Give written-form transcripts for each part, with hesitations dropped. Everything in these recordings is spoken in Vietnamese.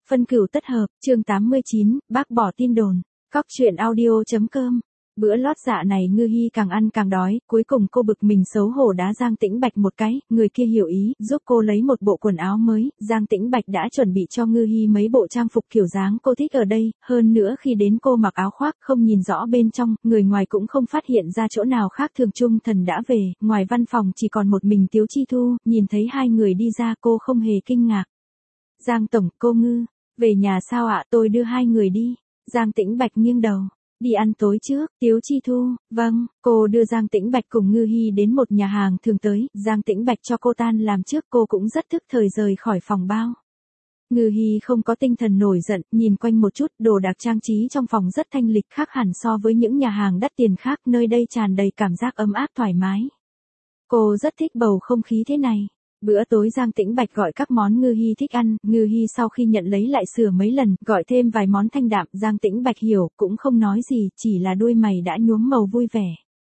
Phân cửu tất hợp, chương 89, bác bỏ tin đồn. Cóc truyện audio.com. Bữa lót dạ này Ngư Hi càng ăn càng đói, cuối cùng cô bực mình xấu hổ đá Giang Tĩnh Bạch một cái, người kia hiểu ý, giúp cô lấy một bộ quần áo mới, Giang Tĩnh Bạch đã chuẩn bị cho Ngư Hi mấy bộ trang phục kiểu dáng cô thích ở đây, hơn nữa khi đến cô mặc áo khoác không nhìn rõ bên trong, người ngoài cũng không phát hiện ra chỗ nào khác thường. Trung Thần đã về, ngoài văn phòng chỉ còn một mình Tiếu Chi Thu, nhìn thấy hai người đi ra cô không hề kinh ngạc. Giang Tổng, cô Ngư, về nhà sao ạ? Tôi đưa hai người đi. Giang Tĩnh Bạch nghiêng đầu. Đi ăn tối trước, Tiếu Chi Thu, vâng, cô đưa Giang Tĩnh Bạch cùng Ngư Hi đến một nhà hàng thường tới, Giang Tĩnh Bạch cho cô tan làm trước, cô cũng rất thức thời rời khỏi phòng bao. Ngư Hi không có tinh thần nổi giận, nhìn quanh một chút, đồ đạc trang trí trong phòng rất thanh lịch, khác hẳn so với những nhà hàng đắt tiền khác, nơi đây tràn đầy cảm giác ấm áp thoải mái. Cô rất thích bầu không khí thế này. Bữa tối Giang Tĩnh Bạch gọi các món Ngư Hi thích ăn, Ngư Hi sau khi nhận lấy lại sửa mấy lần, gọi thêm vài món thanh đạm, Giang Tĩnh Bạch hiểu, cũng không nói gì, chỉ là đôi mày đã nhuốm màu vui vẻ.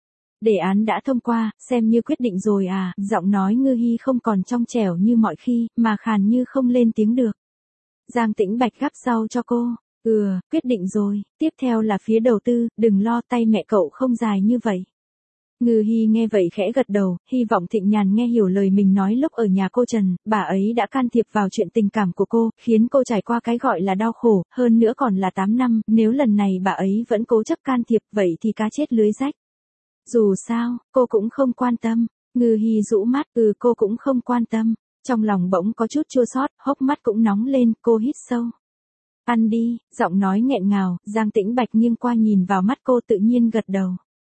Đề án đã thông qua, xem như quyết định rồi à, giọng nói Ngư Hi không còn trong trẻo như mọi khi, mà khàn như không lên tiếng được. Giang Tĩnh Bạch gắp rau cho cô, quyết định rồi, tiếp theo là phía đầu tư, đừng lo, tay mẹ cậu không dài như vậy. Ngư Hi nghe vậy khẽ gật đầu, hy vọng Thịnh Nhàn nghe hiểu lời mình nói lúc ở nhà cô Trần, bà ấy đã can thiệp vào chuyện tình cảm của cô, khiến cô trải qua cái gọi là đau khổ, hơn nữa còn là 8 năm, nếu lần này bà ấy vẫn cố chấp can thiệp, vậy thì cá chết lưới rách. Dù sao, cô cũng không quan tâm. Ngư Hi rũ mắt, cô cũng không quan tâm. Trong lòng bỗng có chút chua xót, hốc mắt cũng nóng lên, cô hít sâu. Ăn đi, giọng nói nghẹn ngào, Giang Tĩnh Bạch nghiêng qua nhìn vào mắt cô tự nhiên gật đầu.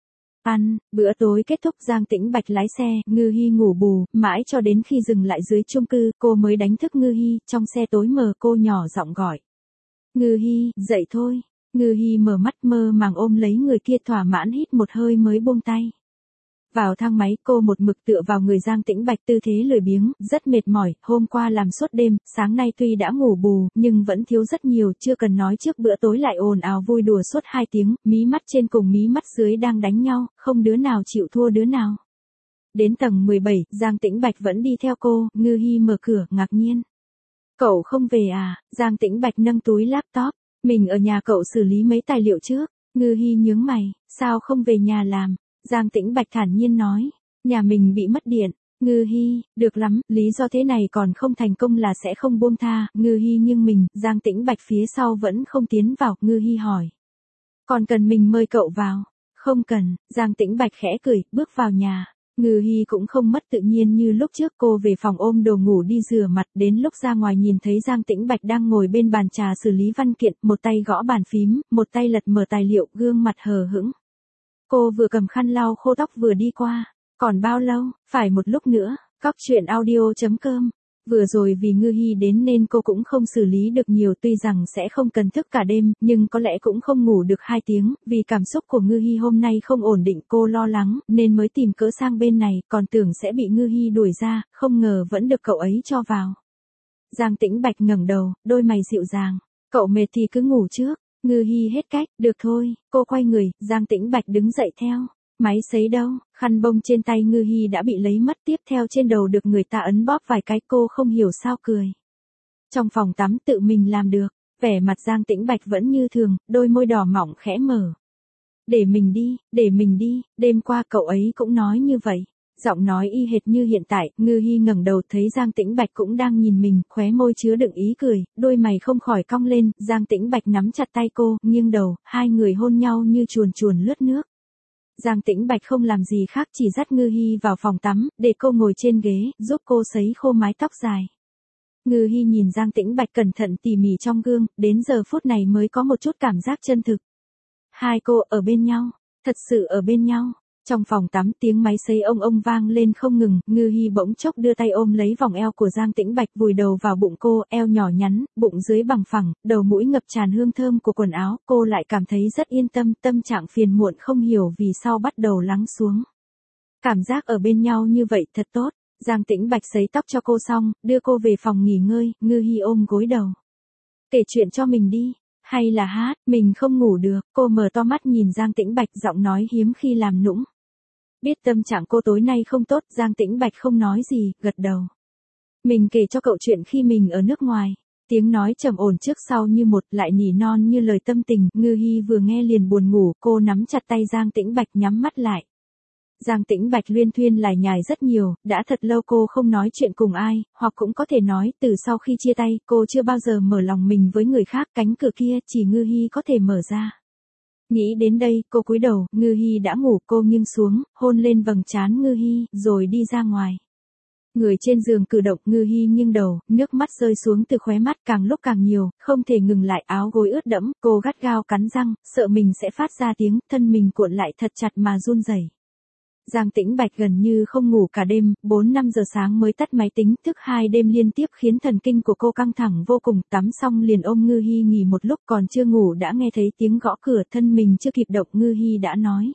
Ăn, bữa tối kết thúc Giang Tĩnh Bạch lái xe, Ngư Hi ngủ bù, mãi cho đến khi dừng lại dưới chung cư, cô mới đánh thức Ngư Hi, trong xe tối mờ cô nhỏ giọng gọi. Ngư Hi, dậy thôi. Ngư Hi mở mắt mơ màng ôm lấy người kia thỏa mãn hít một hơi mới buông tay. Vào thang máy cô một mực tựa vào người Giang Tĩnh Bạch tư thế lười biếng, rất mệt mỏi, hôm qua làm suốt đêm, sáng nay tuy đã ngủ bù, nhưng vẫn thiếu rất nhiều, chưa cần nói trước bữa tối lại ồn ào vui đùa suốt 2 tiếng, mí mắt trên cùng mí mắt dưới đang đánh nhau, không đứa nào chịu thua đứa nào. Đến tầng 17, Giang Tĩnh Bạch vẫn đi theo cô, Ngư Hi mở cửa, ngạc nhiên. Cậu không về à? Giang Tĩnh Bạch nâng túi laptop, mình ở nhà cậu xử lý mấy tài liệu trước. Ngư Hi nhướng mày, sao không về nhà làm? Giang Tĩnh Bạch thản nhiên nói, nhà mình bị mất điện. Ngư Hi, được lắm, lý do thế này còn không thành công là sẽ không buông tha. Ngư Hi nhưng mình, Giang Tĩnh Bạch phía sau vẫn không tiến vào. Ngư Hi hỏi, còn cần mình mời cậu vào? Không cần. Giang Tĩnh Bạch khẽ cười, bước vào nhà. Ngư Hi cũng không mất tự nhiên như lúc trước, cô về phòng ôm đồ ngủ đi rửa mặt, đến lúc ra ngoài nhìn thấy Giang Tĩnh Bạch đang ngồi bên bàn trà xử lý văn kiện, một tay gõ bàn phím, một tay lật mở tài liệu, gương mặt hờ hững. Cô vừa cầm khăn lau khô tóc vừa đi qua. Còn bao lâu? Phải một lúc nữa. Cóc truyện audio.com. Vừa rồi vì Ngư Hi đến nên cô cũng không xử lý được nhiều, tuy rằng sẽ không cần thức cả đêm, nhưng có lẽ cũng không ngủ được 2 tiếng, vì cảm xúc của Ngư Hi hôm nay không ổn định, cô lo lắng, nên mới tìm cớ sang bên này, còn tưởng sẽ bị Ngư Hi đuổi ra, không ngờ vẫn được cậu ấy cho vào. Giang Tĩnh Bạch ngẩng đầu, đôi mày dịu dàng. Cậu mệt thì cứ ngủ trước. Ngư Hi hết cách, được thôi, cô quay người, Giang Tĩnh Bạch đứng dậy theo. Máy sấy đâu? Khăn bông trên tay Ngư Hi đã bị lấy mất, tiếp theo trên đầu được người ta ấn bóp vài cái, cô không hiểu sao cười. Trong phòng tắm tự mình làm được, vẻ mặt Giang Tĩnh Bạch vẫn như thường, đôi môi đỏ mỏng khẽ mở. Để mình đi, đêm qua cậu ấy cũng nói như vậy. Giọng nói y hệt như hiện tại, Ngư Hi ngẩng đầu thấy Giang Tĩnh Bạch cũng đang nhìn mình, khóe môi chứa đựng ý cười, đôi mày không khỏi cong lên, Giang Tĩnh Bạch nắm chặt tay cô, nghiêng đầu, hai người hôn nhau như chuồn chuồn lướt nước. Giang Tĩnh Bạch không làm gì khác chỉ dắt Ngư Hi vào phòng tắm, để cô ngồi trên ghế, giúp cô sấy khô mái tóc dài. Ngư Hi nhìn Giang Tĩnh Bạch cẩn thận tỉ mỉ trong gương, đến giờ phút này mới có một chút cảm giác chân thực. Hai cô ở bên nhau, thật sự ở bên nhau. Trong phòng tắm tiếng máy sấy ông vang lên không ngừng, Ngư Hi bỗng chốc đưa tay ôm lấy vòng eo của Giang Tĩnh Bạch, vùi đầu vào bụng cô, eo nhỏ nhắn, bụng dưới bằng phẳng, đầu mũi ngập tràn hương thơm của quần áo, cô lại cảm thấy rất yên tâm, tâm trạng phiền muộn không hiểu vì sao bắt đầu lắng xuống. Cảm giác ở bên nhau như vậy thật tốt. Giang Tĩnh Bạch sấy tóc cho cô xong, đưa cô về phòng nghỉ ngơi, Ngư Hi ôm gối đầu. Kể chuyện cho mình đi. Hay là hát, mình không ngủ được. Cô mở to mắt nhìn Giang Tĩnh Bạch, giọng nói hiếm khi làm nũng. Biết tâm trạng cô tối nay không tốt, Giang Tĩnh Bạch không nói gì, gật đầu. Mình kể cho cậu chuyện khi mình ở nước ngoài. Tiếng nói trầm ổn trước sau như một, lại nỉ non như lời tâm tình, Ngư Hi vừa nghe liền buồn ngủ, cô nắm chặt tay Giang Tĩnh Bạch nhắm mắt lại. Giang Tĩnh Bạch luyên thuyên lải nhải rất nhiều, đã thật lâu cô không nói chuyện cùng ai, hoặc cũng có thể nói, từ sau khi chia tay, cô chưa bao giờ mở lòng mình với người khác, cánh cửa kia chỉ Ngư Hi có thể mở ra. Nghĩ đến đây, cô cúi đầu, Ngư Hi đã ngủ, cô nghiêng xuống, hôn lên vầng trán Ngư Hi, rồi đi ra ngoài. Người trên giường cử động, Ngư Hi nghiêng đầu, nước mắt rơi xuống từ khóe mắt càng lúc càng nhiều, không thể ngừng lại, áo gối ướt đẫm, cô gắt gao cắn răng, sợ mình sẽ phát ra tiếng, thân mình cuộn lại thật chặt mà run rẩy. Giang Tĩnh Bạch gần như không ngủ cả đêm, 4-5 giờ sáng mới tắt máy tính, thức 2 đêm liên tiếp khiến thần kinh của cô căng thẳng vô cùng, tắm xong liền ôm Ngư Hi nghỉ một lúc, còn chưa ngủ đã nghe thấy tiếng gõ cửa, thân mình chưa kịp động, Ngư Hi đã nói.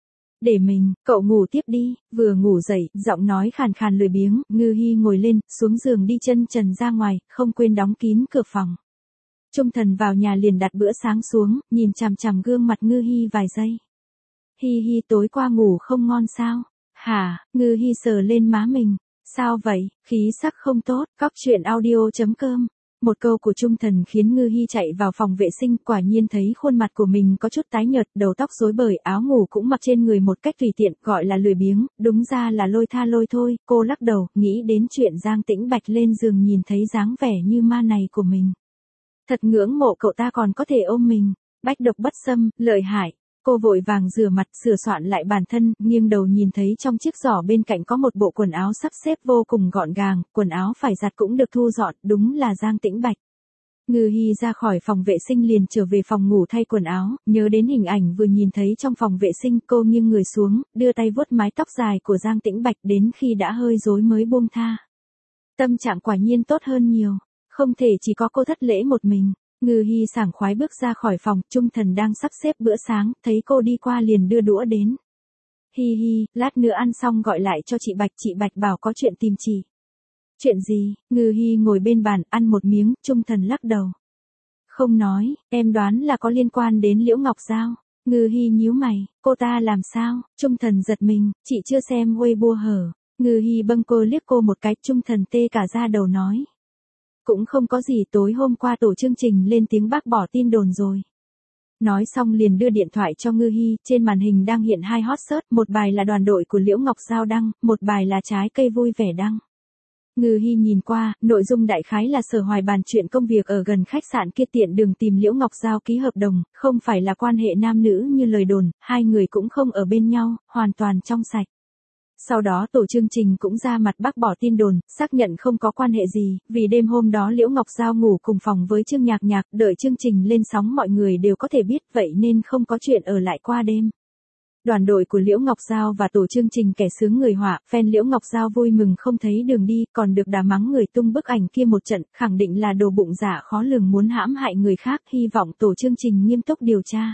Để mình, cậu ngủ tiếp đi, vừa ngủ dậy, giọng nói khàn khàn lười biếng, Ngư Hi ngồi lên, xuống giường đi chân trần ra ngoài, không quên đóng kín cửa phòng. Trung Thần vào nhà liền đặt bữa sáng xuống, nhìn chằm chằm gương mặt Ngư Hi vài giây. Hi Hi tối qua ngủ không ngon sao? Hả? Ngư Hi sờ lên má mình. Sao vậy? Khí sắc không tốt. Cóc truyện audio.com. Một câu của Trung Thần khiến Ngư Hi chạy vào phòng vệ sinh, quả nhiên thấy khuôn mặt của mình có chút tái nhợt, đầu tóc rối bời, áo ngủ cũng mặc trên người một cách tùy tiện, gọi là lười biếng, đúng ra là lôi tha lôi thôi. Cô lắc đầu, nghĩ đến chuyện Giang Tĩnh Bạch lên giường nhìn thấy dáng vẻ như ma này của mình. Thật ngưỡng mộ cậu ta còn có thể ôm mình. Bách độc bất xâm, lợi hại. Cô vội vàng rửa mặt, sửa soạn lại bản thân, nghiêng đầu nhìn thấy trong chiếc giỏ bên cạnh có một bộ quần áo sắp xếp vô cùng gọn gàng, quần áo phải giặt cũng được thu dọn, đúng là Giang Tĩnh Bạch. Ngư Hi ra khỏi phòng vệ sinh liền trở về phòng ngủ thay quần áo, nhớ đến hình ảnh vừa nhìn thấy trong phòng vệ sinh, cô nghiêng người xuống, đưa tay vuốt mái tóc dài của Giang Tĩnh Bạch đến khi đã hơi rối mới buông tha. Tâm trạng quả nhiên tốt hơn nhiều, không thể chỉ có cô thất lễ một mình. Ngư Hi sảng khoái bước ra khỏi phòng, Trung Thần đang sắp xếp bữa sáng, thấy cô đi qua liền đưa đũa đến. Hi Hi, lát nữa ăn xong gọi lại cho chị Bạch bảo có chuyện tìm chị. Chuyện gì? Ngư Hi ngồi bên bàn, ăn một miếng, Trung Thần lắc đầu. Không nói, em đoán là có liên quan đến Liễu Ngọc Giao. Ngư Hi nhíu mày, cô ta làm sao? Trung Thần giật mình, chị chưa xem Weibo hở. Ngư Hi bâng cô liếc cô một cái, Trung Thần tê cả da đầu nói. Cũng không có gì, tối hôm qua tổ chương trình lên tiếng bác bỏ tin đồn rồi. Nói xong liền đưa điện thoại cho Ngư Hi, trên màn hình đang hiện 2 hot search, một bài là đoàn đội của Liễu Ngọc Giao đăng, một bài là trái cây vui vẻ đăng. Ngư Hi nhìn qua, nội dung đại khái là Sở Hoài bàn chuyện công việc ở gần khách sạn kia tiện đường tìm Liễu Ngọc Giao ký hợp đồng, không phải là quan hệ nam nữ như lời đồn, hai người cũng không ở bên nhau, hoàn toàn trong sạch. Sau đó tổ chương trình cũng ra mặt bác bỏ tin đồn, xác nhận không có quan hệ gì, vì đêm hôm đó Liễu Ngọc Giao ngủ cùng phòng với Trương Nhạc Nhạc, đợi chương trình lên sóng mọi người đều có thể biết, vậy nên không có chuyện ở lại qua đêm. Đoàn đội của Liễu Ngọc Giao và tổ chương trình kẻ sướng người họa, fan Liễu Ngọc Giao vui mừng không thấy đường đi, còn được đá mắng người tung bức ảnh kia một trận, khẳng định là đồ bụng dạ khó lường muốn hãm hại người khác, hy vọng tổ chương trình nghiêm túc điều tra.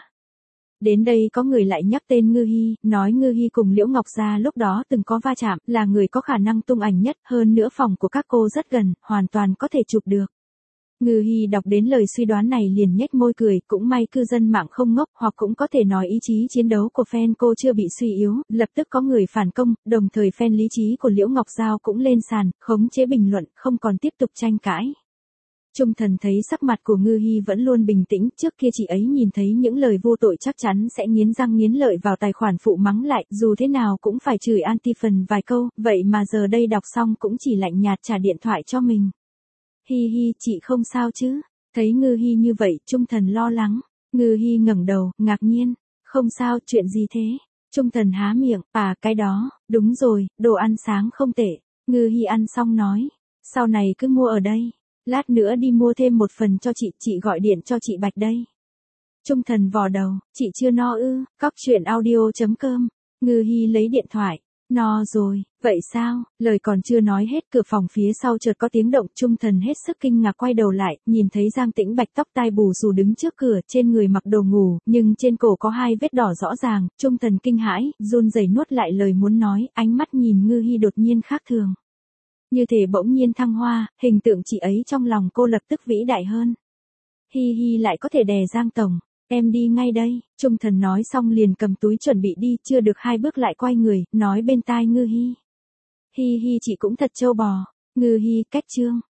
Đến đây có người lại nhắc tên Ngư Hi, nói Ngư Hi cùng Liễu Ngọc Gia lúc đó từng có va chạm, là người có khả năng tung ảnh nhất, hơn nữa phòng của các cô rất gần, hoàn toàn có thể chụp được. Ngư Hi đọc đến lời suy đoán này liền nhếch môi cười, cũng may cư dân mạng không ngốc, hoặc cũng có thể nói ý chí chiến đấu của fan cô chưa bị suy yếu, lập tức có người phản công, đồng thời fan lý trí của Liễu Ngọc Giao cũng lên sàn, khống chế bình luận, không còn tiếp tục tranh cãi. Trung Thần thấy sắc mặt của Ngư Hi vẫn luôn bình tĩnh, trước kia chị ấy nhìn thấy những lời vô tội chắc chắn sẽ nghiến răng nghiến lợi vào tài khoản phụ mắng lại, dù thế nào cũng phải chửi anti phần vài câu, vậy mà giờ đây đọc xong cũng chỉ lạnh nhạt trả điện thoại cho mình. Hi Hi, chị không sao chứ? Thấy Ngư Hi như vậy, Trung Thần lo lắng. Ngư Hi ngẩng đầu, ngạc nhiên. Không sao, chuyện gì thế? Trung Thần há miệng, cái đó, đúng rồi, đồ ăn sáng không tệ. Ngư Hi ăn xong nói, sau này cứ mua ở đây. Lát nữa đi mua thêm một phần cho chị gọi điện cho chị Bạch đây. Trung Thần vò đầu, chị chưa no ư? Cóc truyện audio.com. Ngư Hi lấy điện thoại. No rồi, vậy sao? Lời còn chưa nói hết, cửa phòng phía sau chợt có tiếng động, Trung Thần hết sức kinh ngạc quay đầu lại, nhìn thấy Giang Tĩnh Bạch tóc tai bù xù đứng trước cửa, trên người mặc đồ ngủ, nhưng trên cổ có 2 vết đỏ rõ ràng, Trung Thần kinh hãi, run rẩy nuốt lại lời muốn nói, ánh mắt nhìn Ngư Hi đột nhiên khác thường. Như thể bỗng nhiên thăng hoa, hình tượng chị ấy trong lòng cô lập tức vĩ đại hơn. Hi Hi lại có thể đè Giang Tổng. Em đi ngay đây, Trung Thần nói xong liền cầm túi chuẩn bị đi, chưa được 2 bước lại quay người, nói bên tai Ngư Hi. Hi Hi chị cũng thật trâu bò. Ngư Hi cách chương.